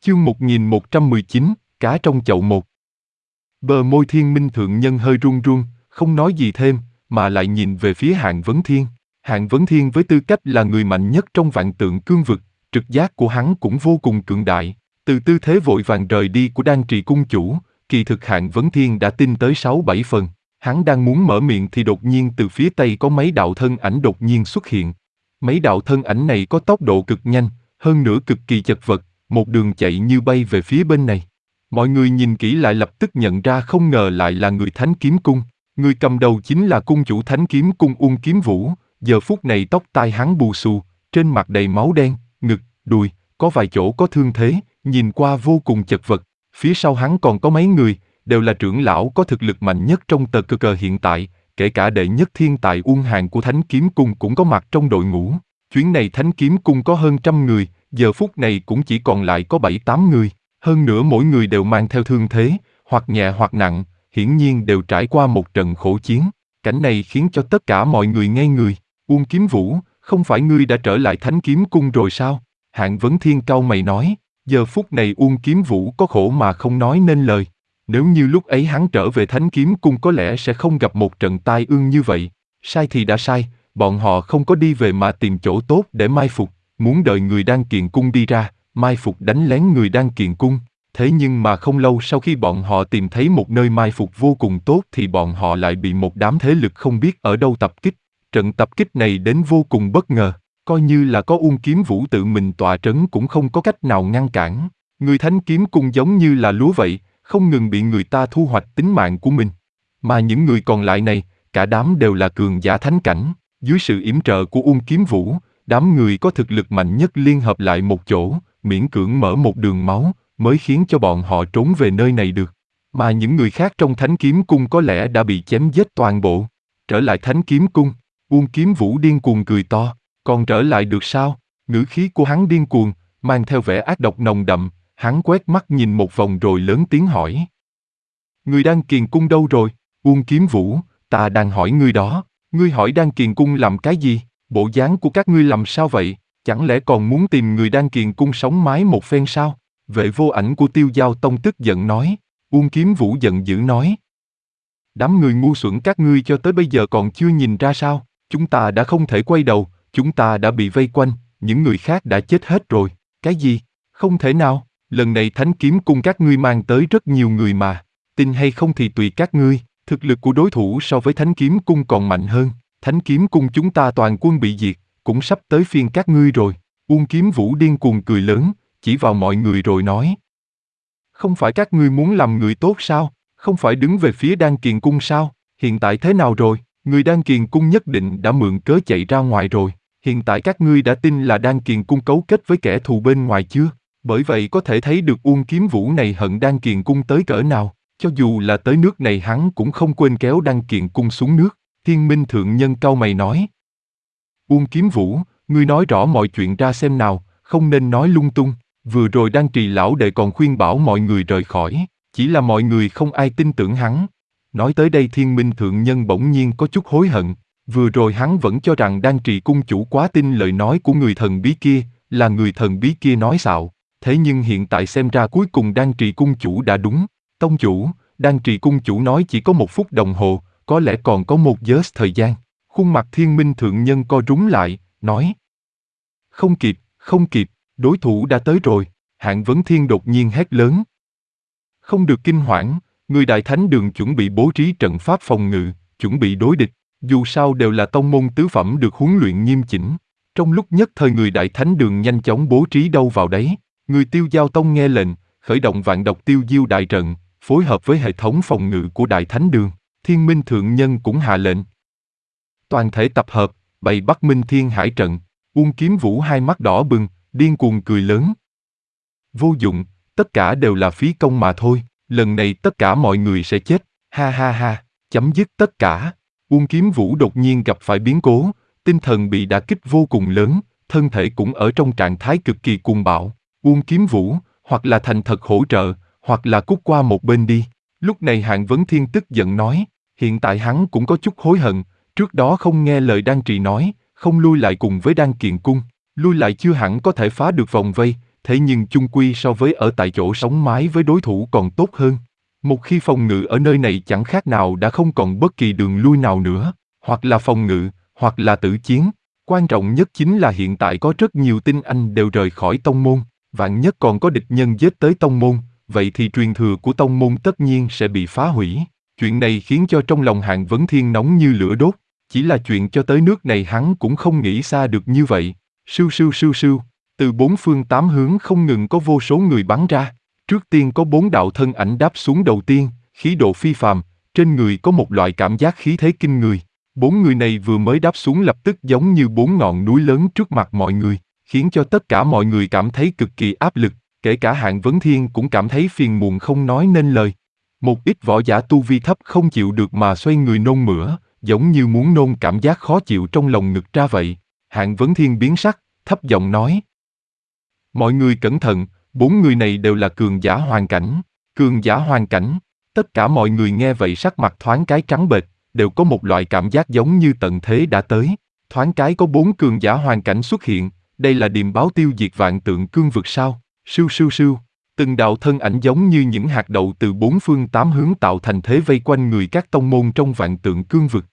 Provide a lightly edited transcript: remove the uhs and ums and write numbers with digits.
Chương 1119, cá trong chậu một. Bờ môi Thiên Minh thượng nhân hơi run run, không nói gì thêm, mà lại nhìn về phía Hạng Vấn Thiên. Hạng Vấn Thiên với tư cách là người mạnh nhất trong vạn tượng cương vực, trực giác của hắn cũng vô cùng cường đại. Từ tư thế vội vàng rời đi của Đan Trì cung chủ, kỳ thực Hạng Vấn Thiên đã tin tới 6-7 phần. Hắn đang muốn mở miệng thì đột nhiên từ phía tây có mấy đạo thân ảnh đột nhiên xuất hiện. Mấy đạo thân ảnh này có tốc độ cực nhanh, hơn nữa cực kỳ chật vật, một đường chạy như bay về phía bên này. Mọi người nhìn kỹ lại lập tức nhận ra không ngờ lại là người Thánh Kiếm Cung. Người cầm đầu chính là cung chủ Thánh Kiếm Cung Uông Kiếm Vũ. Giờ phút này tóc tai hắn bù xù, trên mặt đầy máu đen, ngực, đùi, có vài chỗ có thương thế, nhìn qua vô cùng chật vật. Phía sau hắn còn có mấy người, đều là trưởng lão có thực lực mạnh nhất trong tờ cờ cờ hiện tại, kể cả đệ nhất thiên tài Uông Hàn của Thánh Kiếm Cung cũng có mặt trong đội ngũ. Chuyến này Thánh Kiếm Cung có hơn 100 người, giờ phút này cũng chỉ còn lại có 7-8 người. Hơn nữa mỗi người đều mang theo thương thế, hoặc nhẹ hoặc nặng, hiển nhiên đều trải qua một trận khổ chiến. Cảnh này khiến cho tất cả mọi người ngây người. Uông Kiếm Vũ, không phải ngươi đã trở lại Thánh Kiếm Cung rồi sao? Hạng Vấn Thiên cau mày nói. Giờ phút này Uông Kiếm Vũ có khổ mà không nói nên lời. Nếu như lúc ấy hắn trở về Thánh Kiếm Cung có lẽ sẽ không gặp một trận tai ương như vậy. Sai thì đã sai, bọn họ không có đi về mà tìm chỗ tốt để mai phục, muốn đợi người Đan Kiền Cung đi ra, mai phục đánh lén người Đan Kiền Cung. Thế nhưng mà không lâu sau khi bọn họ tìm thấy một nơi mai phục vô cùng tốt thì bọn họ lại bị một đám thế lực không biết ở đâu tập kích. Trận tập kích này đến vô cùng bất ngờ, coi như là có Uông Kiếm Vũ tự mình tọa trấn cũng không có cách nào ngăn cản. Người Thánh Kiếm Cung giống như là lúa vậy, không ngừng bị người ta thu hoạch tính mạng của mình. Mà những người còn lại này, cả đám đều là cường giả thánh cảnh. Dưới sự yểm trợ của Uông Kiếm Vũ, đám người có thực lực mạnh nhất liên hợp lại một chỗ, miễn cưỡng mở một đường máu, mới khiến cho bọn họ trốn về nơi này được. Mà những người khác trong Thánh Kiếm Cung có lẽ đã bị chém giết toàn bộ. Trở lại Thánh Kiếm Cung, Uông Kiếm Vũ điên cuồng cười to, còn trở lại được sao? Ngữ khí của hắn điên cuồng, mang theo vẻ ác độc nồng đậm, hắn quét mắt nhìn một vòng rồi lớn tiếng hỏi. Người Đan Kiền Cung đâu rồi? Uông Kiếm Vũ, ta đang hỏi ngươi đó, ngươi hỏi Đan Kiền Cung làm cái gì? Bộ dáng của các ngươi làm sao vậy? Chẳng lẽ còn muốn tìm người Đan Kiền Cung sống mái một phen sao? Vệ Vô Ảnh của Tiêu Giao Tông tức giận nói. Uông Kiếm Vũ giận dữ nói. Đám người ngu xuẩn các ngươi cho tới bây giờ còn chưa nhìn ra sao? Chúng ta đã không thể quay đầu, chúng ta đã bị vây quanh, những người khác đã chết hết rồi. Cái gì? Không thể nào, lần này Thánh Kiếm Cung các ngươi mang tới rất nhiều người mà. Tin hay không thì tùy các ngươi, thực lực của đối thủ so với Thánh Kiếm Cung còn mạnh hơn. Thánh Kiếm Cung chúng ta toàn quân bị diệt, cũng sắp tới phiên các ngươi rồi. Uông Kiếm Vũ điên cuồng cười lớn, chỉ vào mọi người rồi nói. Không phải các ngươi muốn làm người tốt sao? Không phải đứng về phía Đan Kiền Cung sao? Hiện tại thế nào rồi? Người Đan Kiền Cung nhất định đã mượn cớ chạy ra ngoài rồi. Hiện tại các ngươi đã tin là Đan Kiền Cung cấu kết với kẻ thù bên ngoài chưa? Bởi vậy có thể thấy được Uông Kiếm Vũ này hận Đan Kiền Cung tới cỡ nào. Cho dù là tới nước này hắn cũng không quên kéo Đan Kiền Cung xuống nước. Thiên Minh thượng nhân cau mày nói. Uông Kiếm Vũ, ngươi nói rõ mọi chuyện ra xem nào, không nên nói lung tung. Vừa rồi Đan Trì lão đệ còn khuyên bảo mọi người rời khỏi, chỉ là mọi người không ai tin tưởng hắn. Nói tới đây Thiên Minh thượng nhân bỗng nhiên có chút hối hận. Vừa rồi hắn vẫn cho rằng Đan Trì cung chủ quá tin lời nói của người thần bí kia, là người thần bí kia nói xạo. Thế nhưng hiện tại xem ra cuối cùng Đan Trì cung chủ đã đúng. Tông chủ, Đan Trì cung chủ nói chỉ có 1 phút đồng hồ, có lẽ còn có 1 giờ thời gian. Khuôn mặt Thiên Minh thượng nhân co rúm lại, nói. Không kịp, không kịp, đối thủ đã tới rồi. Hạng Vấn Thiên đột nhiên hét lớn. Không được kinh hoảng, người Đại Thánh Đường chuẩn bị bố trí trận pháp phòng ngự, chuẩn bị đối địch. Dù sao đều là tông môn tứ phẩm được huấn luyện nghiêm chỉnh. Trong lúc nhất thời người Đại Thánh Đường nhanh chóng bố trí đâu vào đấy. Người Tiêu Giao Tông nghe lệnh, khởi động Vạn Độc Tiêu Diêu đại trận, phối hợp với hệ thống phòng ngự của Đại Thánh Đường. Thiên Minh thượng nhân cũng hạ lệnh. Toàn thể tập hợp, bày Bắc Minh Thiên Hải trận. Uông Kiếm Vũ hai mắt đỏ bừng, điên cuồng cười lớn. Vô dụng, tất cả đều là phí công mà thôi, lần này tất cả mọi người sẽ chết, ha ha ha, chấm dứt tất cả. Uông Kiếm Vũ đột nhiên gặp phải biến cố, tinh thần bị đả kích vô cùng lớn, thân thể cũng ở trong trạng thái cực kỳ cuồng bạo. Uông Kiếm Vũ, hoặc là thành thật hỗ trợ, hoặc là cút qua một bên đi. Lúc này Hạng Vấn Thiên tức giận nói, hiện tại hắn cũng có chút hối hận, trước đó không nghe lời Đan Trì nói, không lui lại cùng với Đan Kiền Cung, lui lại chưa hẳn có thể phá được vòng vây, thế nhưng chung quy so với ở tại chỗ sống mái với đối thủ còn tốt hơn. Một khi phòng ngự ở nơi này chẳng khác nào đã không còn bất kỳ đường lui nào nữa, hoặc là phòng ngự, hoặc là tử chiến. Quan trọng nhất chính là hiện tại có rất nhiều tinh anh đều rời khỏi tông môn, vạn nhất còn có địch nhân giết tới tông môn, vậy thì truyền thừa của tông môn tất nhiên sẽ bị phá hủy. Chuyện này khiến cho trong lòng Hạng Vấn Thiên nóng như lửa đốt, chỉ là chuyện cho tới nước này hắn cũng không nghĩ xa được như vậy. Sưu sưu sưu sưu, từ bốn phương tám hướng không ngừng có vô số người bắn ra. Trước tiên có 4 đạo thân ảnh đáp xuống đầu tiên, khí độ phi phàm, trên người có một loại cảm giác khí thế kinh người. 4 người này vừa mới đáp xuống lập tức giống như 4 ngọn núi lớn trước mặt mọi người, khiến cho tất cả mọi người cảm thấy cực kỳ áp lực, kể cả Hạng Vấn Thiên cũng cảm thấy phiền muộn không nói nên lời. Một ít võ giả tu vi thấp không chịu được mà xoay người nôn mửa, giống như muốn nôn cảm giác khó chịu trong lồng ngực ra vậy. Hạng Vấn Thiên biến sắc, thấp giọng nói. Mọi người cẩn thận, 4 người này đều là cường giả hoàn cảnh. Cường giả hoàn cảnh. Tất cả mọi người nghe vậy sắc mặt thoáng cái trắng bệch, đều có một loại cảm giác giống như tận thế đã tới. Thoáng cái có 4 cường giả hoàn cảnh xuất hiện, đây là điềm báo tiêu diệt vạn tượng cương vực sao? Sưu sưu sưu. Từng đạo thân ảnh giống như những hạt đậu từ 4 phương 8 hướng tạo thành thế vây quanh người các tông môn trong vạn tượng cương vực.